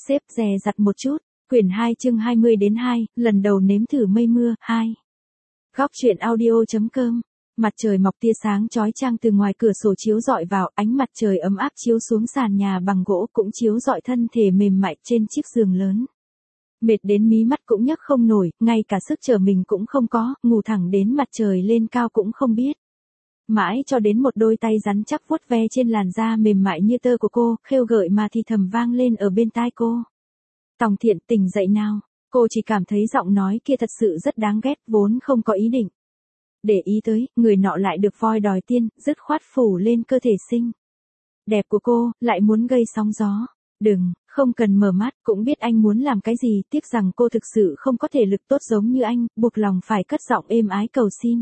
xếp dè dặt một chút. Quyển 2 chương 20-2, lần đầu nếm thử mây mưa, 2. Góc truyện audio.com. Mặt trời mọc tia sáng chói chang từ ngoài cửa sổ chiếu rọi vào, ánh mặt trời ấm áp chiếu xuống sàn nhà bằng gỗ cũng chiếu rọi thân thể mềm mại trên chiếc giường lớn. Mệt đến mí mắt cũng nhấc không nổi, ngay cả sức trở mình cũng không có, ngủ thẳng đến mặt trời lên cao cũng không biết. Mãi cho đến một đôi tay rắn chắc vuốt ve trên làn da mềm mại như tơ của cô, khêu gợi mà thì thầm vang lên ở bên tai cô. Tòng Thiện, tỉnh dậy nào. Cô chỉ cảm thấy giọng nói kia thật sự rất đáng ghét, vốn không có ý định để ý tới, người nọ lại được voi đòi tiên, dứt khoát phủ lên cơ thể xinh đẹp của cô, lại muốn gây sóng gió. Đừng, không cần mở mắt, cũng biết anh muốn làm cái gì, tiếc rằng cô thực sự không có thể lực tốt giống như anh, buộc lòng phải cất giọng êm ái cầu xin.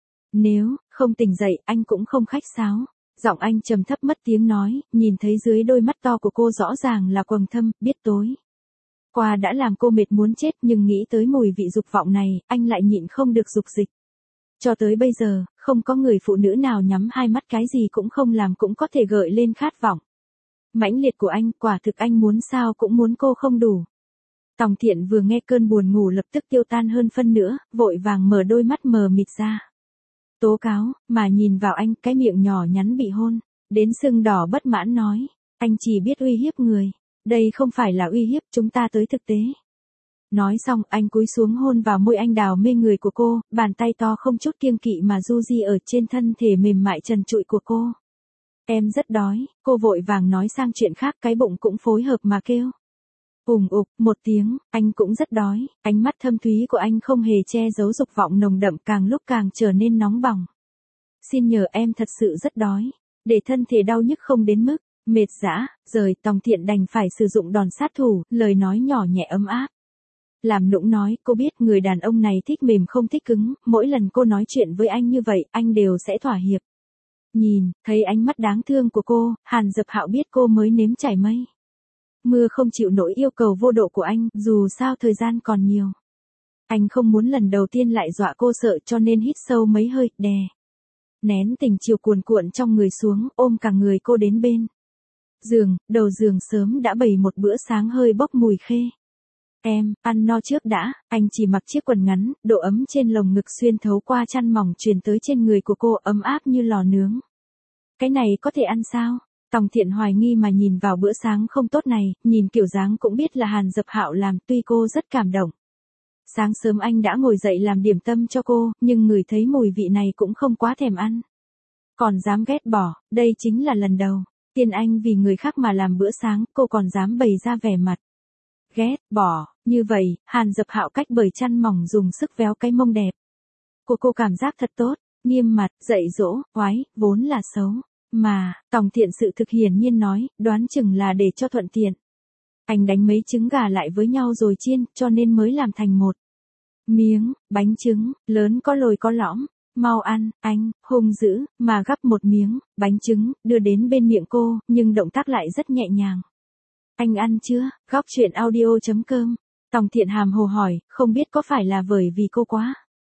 Nếu không tỉnh dậy, anh cũng không khách sáo. Giọng anh trầm thấp mất tiếng nói, nhìn thấy dưới đôi mắt to của cô rõ ràng là quầng thâm, biết tối qua đã làm cô mệt muốn chết, nhưng nghĩ tới mùi vị dục vọng này, anh lại nhịn không được dục dịch. Cho tới bây giờ, không có người phụ nữ nào nhắm hai mắt cái gì cũng không làm cũng có thể gợi lên khát vọng mãnh liệt của anh, quả thực anh muốn sao cũng muốn cô không đủ. Tòng Thiện vừa nghe cơn buồn ngủ lập tức tiêu tan hơn phân nữa, vội vàng mở đôi mắt mờ mịt ra. Tố cáo, mà nhìn vào anh, cái miệng nhỏ nhắn bị hôn đến sưng đỏ bất mãn nói, anh chỉ biết uy hiếp người. Đây không phải là uy hiếp, chúng ta tới thực tế. Nói xong, anh cúi xuống hôn vào môi anh đào mê người của cô, bàn tay to không chút kiêng kỵ mà du di ở trên thân thể mềm mại trần trụi của cô. Em rất đói, cô vội vàng nói sang chuyện khác, cái bụng cũng phối hợp mà kêu. Ùng ục, một tiếng, anh cũng rất đói, ánh mắt thâm thúy của anh không hề che giấu dục vọng nồng đậm, càng lúc càng trở nên nóng bỏng. Xin nhờ em thật sự rất đói, để thân thể đau nhức không đến mức mệt dã, rời. Tòng Thiện đành phải sử dụng đòn sát thủ, lời nói nhỏ nhẹ ấm áp. Làm nũng nói, cô biết người đàn ông này thích mềm không thích cứng, mỗi lần cô nói chuyện với anh như vậy, anh đều sẽ thỏa hiệp. Nhìn, thấy ánh mắt đáng thương của cô, Hàn Dập Hạo biết cô mới nếm trải mây mưa không chịu nổi yêu cầu vô độ của anh, dù sao thời gian còn nhiều. Anh không muốn lần đầu tiên lại dọa cô sợ, cho nên hít sâu mấy hơi, đè nén tình chiều cuồn cuộn trong người xuống, ôm cả người cô đến bên giường. Đầu giường sớm đã bày một bữa sáng hơi bốc mùi khê. Em, ăn no trước đã. Anh chỉ mặc chiếc quần ngắn, độ ấm trên lồng ngực xuyên thấu qua chăn mỏng truyền tới trên người của cô, ấm áp như lò nướng. Cái này có thể ăn sao? Tòng Thiện hoài nghi mà nhìn vào bữa sáng không tốt này, nhìn kiểu dáng cũng biết là Hàn Dập Hạo làm, tuy cô rất cảm động. Sáng sớm anh đã ngồi dậy làm điểm tâm cho cô, nhưng ngửi thấy mùi vị này cũng không quá thèm ăn. Còn dám ghét bỏ, đây chính là lần đầu tiên anh vì người khác mà làm bữa sáng, cô còn dám bày ra vẻ mặt ghét bỏ như vậy. Hàn Dập Hạo cách bởi chăn mỏng dùng sức véo cái mông đẹp của cô, cảm giác thật tốt, nghiêm mặt, dạy dỗ, oái, vốn là xấu. Mà, Tòng Thiện sự thực hiển nhiên nói, đoán chừng là để cho thuận tiện. Anh đánh mấy trứng gà lại với nhau rồi chiên, cho nên mới làm thành một miếng bánh trứng lớn có lồi có lõm. Mau ăn, anh, hung dữ, mà gắp một miếng bánh trứng, đưa đến bên miệng cô, nhưng động tác lại rất nhẹ nhàng. Anh ăn chưa? Góc truyện audio.com. Tòng Thiện hàm hồ hỏi, không biết có phải là bởi vì cô quá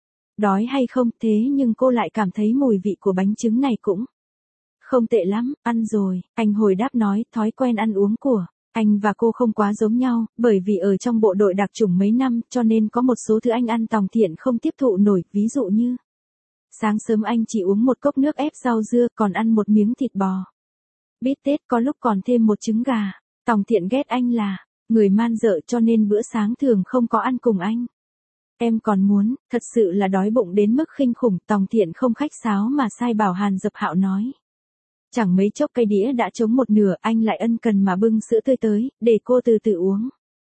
đói hay không, thế nhưng cô lại cảm thấy mùi vị của bánh trứng này cũng không tệ lắm. Ăn rồi, anh hồi đáp nói, thói quen ăn uống của anh và cô không quá giống nhau, bởi vì ở trong bộ đội đặc chủng mấy năm, cho nên có một số thứ anh ăn Tòng Thiện không tiếp thụ nổi, ví dụ như sáng sớm anh chỉ uống một cốc nước ép rau dưa, còn ăn một miếng thịt bò bít tết, có lúc còn thêm một trứng gà. Tòng Thiện ghét anh là người man dợ, cho nên bữa sáng thường không có ăn cùng anh. Em còn muốn, thật sự là đói bụng đến mức kinh khủng. Tòng Thiện không khách sáo mà sai bảo Hàn Dập Hạo nói. Chẳng mấy chốc cây đĩa đã trống một nửa, anh lại ân cần mà bưng sữa tươi tới, để cô từ từ uống.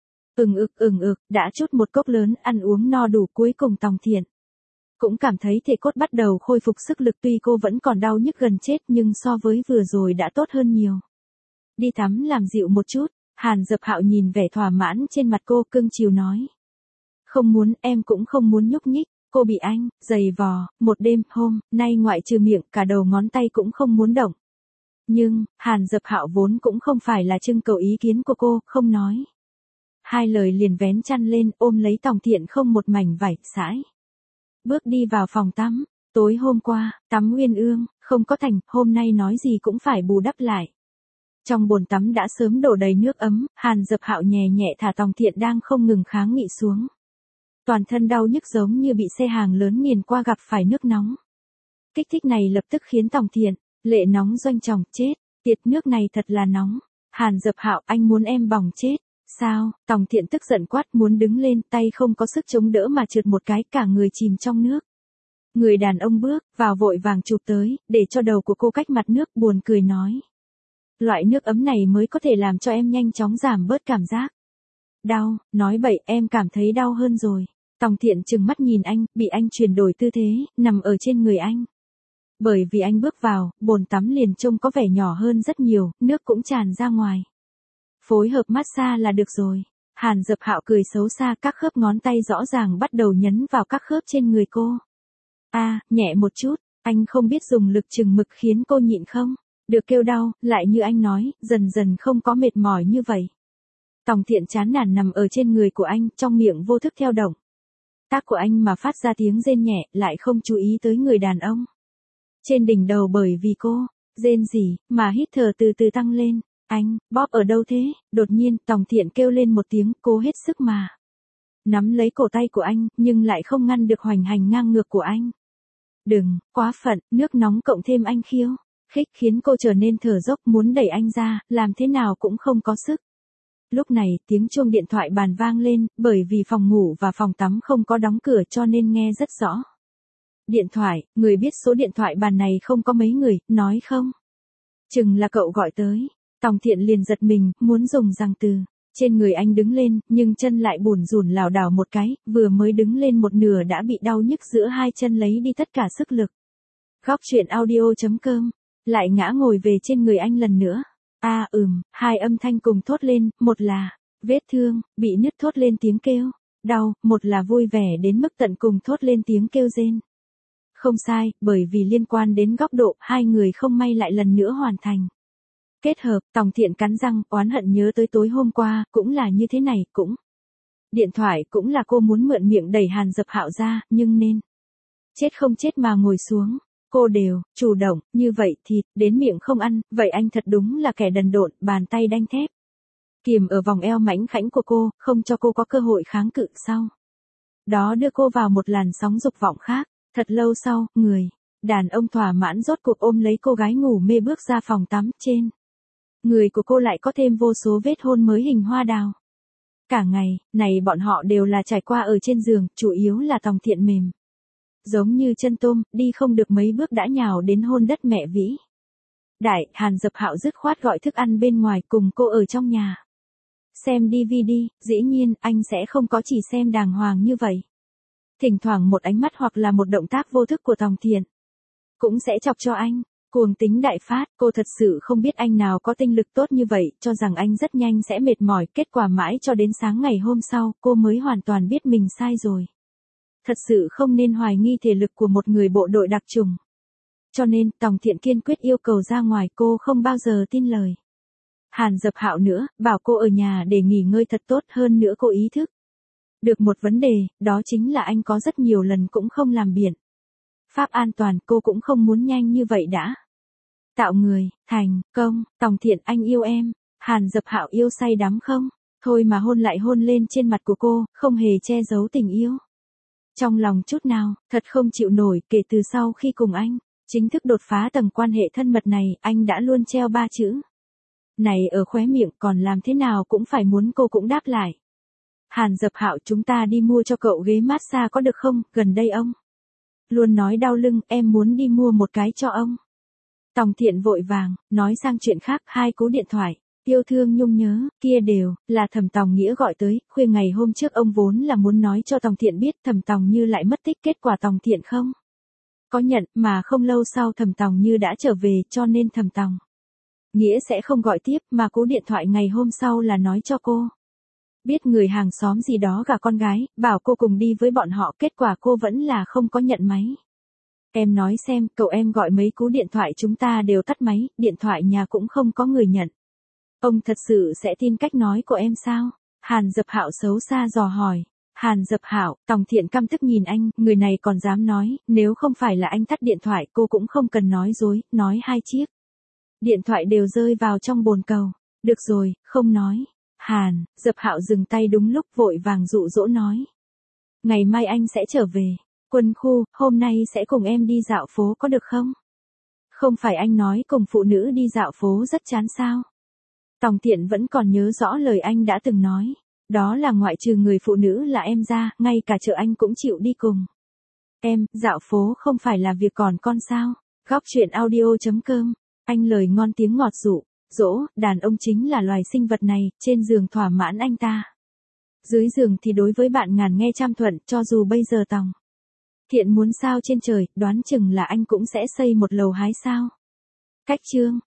Ừng ực, đã chút một cốc lớn, ăn uống no đủ, cuối cùng Tòng Thiện cũng cảm thấy thể cốt bắt đầu khôi phục sức lực, tuy cô vẫn còn đau nhức gần chết nhưng so với vừa rồi đã tốt hơn nhiều. Đi tắm làm dịu một chút. Hàn Dập Hạo nhìn vẻ thỏa mãn trên mặt cô, cưng chiều nói. Không muốn, em cũng không muốn nhúc nhích. Cô bị anh giày vò một đêm, hôm nay ngoại trừ miệng, cả đầu ngón tay cũng không muốn động. Nhưng Hàn Dập Hạo vốn cũng không phải là trưng cầu ý kiến của cô, không nói hai lời liền vén chăn lên, ôm lấy Tòng Thiện không một mảnh vải sãi. Bước đi vào phòng tắm. Tối hôm qua tắm uyên ương không có thành, hôm nay nói gì cũng phải bù đắp lại. Trong bồn tắm đã sớm đổ đầy nước ấm, Hàn Dập Hạo nhẹ nhẹ thả Tòng Thiện đang không ngừng kháng nghị xuống. Toàn thân đau nhức giống như bị xe hàng lớn nghiền qua gặp phải nước nóng. Kích thích này lập tức khiến Tòng Thiện, lệ nóng doanh chồng, chết, tiệt nước này thật là nóng. Hàn Dập Hạo, anh muốn em bỏng chết. Sao? Tòng Thiện tức giận quát, muốn đứng lên, tay không có sức chống đỡ mà trượt một cái, cả người chìm trong nước. Người đàn ông bước vào vội vàng chụp tới, để cho đầu của cô cách mặt nước, buồn cười nói. Loại nước ấm này mới có thể làm cho em nhanh chóng giảm bớt cảm giác đau. Nói bậy, em cảm thấy đau hơn rồi. Tòng Thiện trừng mắt nhìn anh, bị anh chuyển đổi tư thế, nằm ở trên người anh. Bởi vì anh bước vào, bồn tắm liền trông có vẻ nhỏ hơn rất nhiều, nước cũng tràn ra ngoài. Phối hợp massage là được rồi. Hàn Dập Hạo cười xấu xa, các khớp ngón tay rõ ràng bắt đầu nhấn vào các khớp trên người cô. Nhẹ một chút, anh không biết dùng lực chừng mực khiến cô nhịn không? Được kêu đau, lại như anh nói, dần dần không có mệt mỏi như vậy. Tòng Thiện chán nản nằm ở trên người của anh, trong miệng vô thức theo động tác của anh mà phát ra tiếng rên nhẹ, lại không chú ý tới người đàn ông. Trên đỉnh đầu bởi vì cô, rên rỉ, mà hít thở từ từ tăng lên. Anh, bóp ở đâu thế? Đột nhiên, Tòng Thiện kêu lên một tiếng, cô hết sức mà nắm lấy cổ tay của anh, nhưng lại không ngăn được hoành hành ngang ngược của anh. Đừng, quá phận, nước nóng cộng thêm anh khiêu khích khiến cô trở nên thở dốc, muốn đẩy anh ra, làm thế nào cũng không có sức. Lúc này, tiếng chuông điện thoại bàn vang lên, bởi vì phòng ngủ và phòng tắm không có đóng cửa cho nên nghe rất rõ. Điện thoại, người biết số điện thoại bàn này không có mấy người, nói không? Chừng là cậu gọi tới. Tòng Thiện liền giật mình, muốn dùng răng từ. Trên người anh đứng lên, nhưng chân lại bủn rủn lảo đảo một cái, vừa mới đứng lên một nửa đã bị đau nhức giữa hai chân lấy đi tất cả sức lực. Góc truyện audio.com, lại ngã ngồi về trên người anh lần nữa. Hai âm thanh cùng thốt lên, một là vết thương, bị nứt thốt lên tiếng kêu đau, một là vui vẻ đến mức tận cùng thốt lên tiếng kêu rên. Không sai, bởi vì liên quan đến góc độ, hai người không may lại lần nữa hoàn thành kết hợp. Tòng Thiện cắn răng, oán hận nhớ tới tối hôm qua, cũng là như thế này, cũng điện thoại cũng là cô muốn mượn miệng đẩy Hàn Dập Hạo ra, nhưng nên chết không chết mà ngồi xuống. Cô đều, chủ động, như vậy thì, đến miệng không ăn, vậy anh thật đúng là kẻ đần độn, bàn tay đanh thép. Kìm ở vòng eo mảnh khảnh của cô, không cho cô có cơ hội kháng cự sau. Đó đưa cô vào một làn sóng dục vọng khác. Thật lâu sau, người đàn ông thỏa mãn rốt cuộc ôm lấy cô gái ngủ mê bước ra phòng tắm. Trên người của cô lại có thêm vô số vết hôn mới hình hoa đào. Cả ngày này bọn họ đều là trải qua ở trên giường, chủ yếu là Tòng Thiện mềm giống như chân tôm, đi không được mấy bước đã nhào đến hôn đất mẹ vĩ đại. Hàn Dập Hạo dứt khoát gọi thức ăn bên ngoài, cùng cô ở trong nhà xem DVD. Dĩ nhiên anh sẽ không có chỉ xem đàng hoàng như vậy. Thỉnh thoảng một ánh mắt hoặc là một động tác vô thức của Tòng Thiện cũng sẽ chọc cho anh cuồng tính đại phát. Cô thật sự không biết anh nào có tinh lực tốt như vậy, cho rằng anh rất nhanh sẽ mệt mỏi. Kết quả mãi cho đến sáng ngày hôm sau, cô mới hoàn toàn biết mình sai rồi. Thật sự không nên hoài nghi thể lực của một người bộ đội đặc chủng. Cho nên, Tòng Thiện kiên quyết yêu cầu ra ngoài, cô không bao giờ tin lời Hàn Dập Hạo nữa, bảo cô ở nhà để nghỉ ngơi thật tốt. Hơn nữa cô ý thức được một vấn đề, đó chính là anh có rất nhiều lần cũng không làm biện pháp an toàn. Cô cũng không muốn nhanh như vậy đã tạo người thành công. Tòng Thiện, anh yêu em. Hàn Dập Hạo yêu say đắm không thôi mà hôn lại hôn lên trên mặt của cô, không hề che giấu tình yêu trong lòng chút nào. Thật không chịu nổi, kể từ sau khi cùng anh chính thức đột phá tầng quan hệ thân mật này, anh đã luôn treo 3 chữ này ở khóe miệng, còn làm thế nào cũng phải muốn cô cũng đáp lại. Hàn Dập Hạo, chúng ta đi mua cho cậu ghế massage có được không? Gần đây ông luôn nói đau lưng, em muốn đi mua một cái cho ông. Tòng Thiện vội vàng nói sang chuyện khác. Hai cú điện thoại yêu thương nhung nhớ kia đều là Thẩm Tòng Nghĩa gọi tới. Khuya ngày hôm trước ông vốn là muốn nói cho Tòng Thiện biết Thẩm Tòng Như lại mất tích, kết quả Tòng Thiện không có nhận, mà không lâu sau Thẩm Tòng Như đã trở về, cho nên Thẩm Tòng Nghĩa sẽ không gọi tiếp, mà cú điện thoại ngày hôm sau là nói cho cô biết người hàng xóm gì đó gả con gái, bảo cô cùng đi với bọn họ. Kết quả cô vẫn là không có nhận máy. Em nói xem, cậu em gọi mấy cú điện thoại chúng ta đều tắt máy, điện thoại nhà cũng không có người nhận. Ông thật sự sẽ tin cách nói của em sao? Hàn Dập Hạo xấu xa dò hỏi. Hàn Dập Hạo, Tòng Thiện căm tức nhìn anh, người này còn dám nói, nếu không phải là anh tắt điện thoại cô cũng không cần nói dối, nói 2 chiếc Điện thoại đều rơi vào trong bồn cầu. Được rồi, không nói. Hàn, Dập Hạo dừng tay đúng lúc vội vàng dụ dỗ nói. Ngày mai anh sẽ trở về. Quân khu, hôm nay sẽ cùng em đi dạo phố có được không? Không phải anh nói cùng phụ nữ đi dạo phố rất chán sao? Tòng Thiện vẫn còn nhớ rõ lời anh đã từng nói. Đó là ngoại trừ người phụ nữ là em ra, ngay cả chợ anh cũng chịu đi cùng. Em, dạo phố không phải là việc còn con sao? Góc chuyện audio.com. Anh lời ngon tiếng ngọt dụ, dỗ, đàn ông chính là loài sinh vật này, trên giường thỏa mãn anh ta. Dưới giường thì đối với bạn ngàn nghe trăm thuận, cho dù bây giờ Tòng Thiện muốn sao trên trời, đoán chừng là anh cũng sẽ xây một lầu hái sao. Cách chương.